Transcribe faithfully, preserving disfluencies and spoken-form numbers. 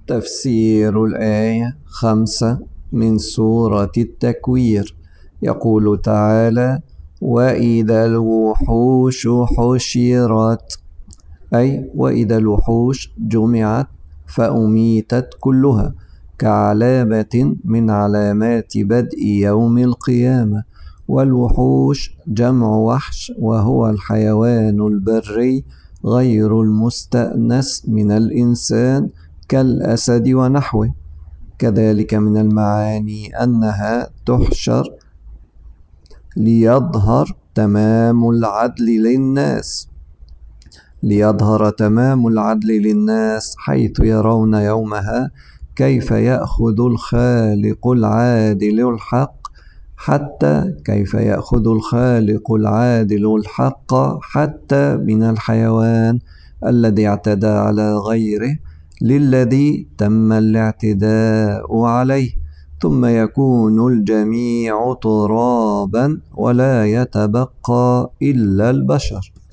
تفسير الآية خمسة من سورة التكوير. يقول تعالى: وإذا الوحوش حشرت، أي وإذا الوحوش جمعت فأميتت كلها كعلامة من علامات بدء يوم القيامة. والوحوش جمع وحش، وهو الحيوان البري غير المستأنس من الإنسان كالأسد ونحوه. كذلك من المعاني أنها تحشر ليظهر تمام العدل للناس ليظهر تمام العدل للناس حيث يرون يومها كيف يأخذ الخالق العادل الحق حتى كيف يأخذ الخالق العادل الحق حتى من الحيوان الذي اعتدى على غيره للذي تم الاعتداء عليه، ثم يكون الجميع ترابا ولا يتبقى إلا البشر.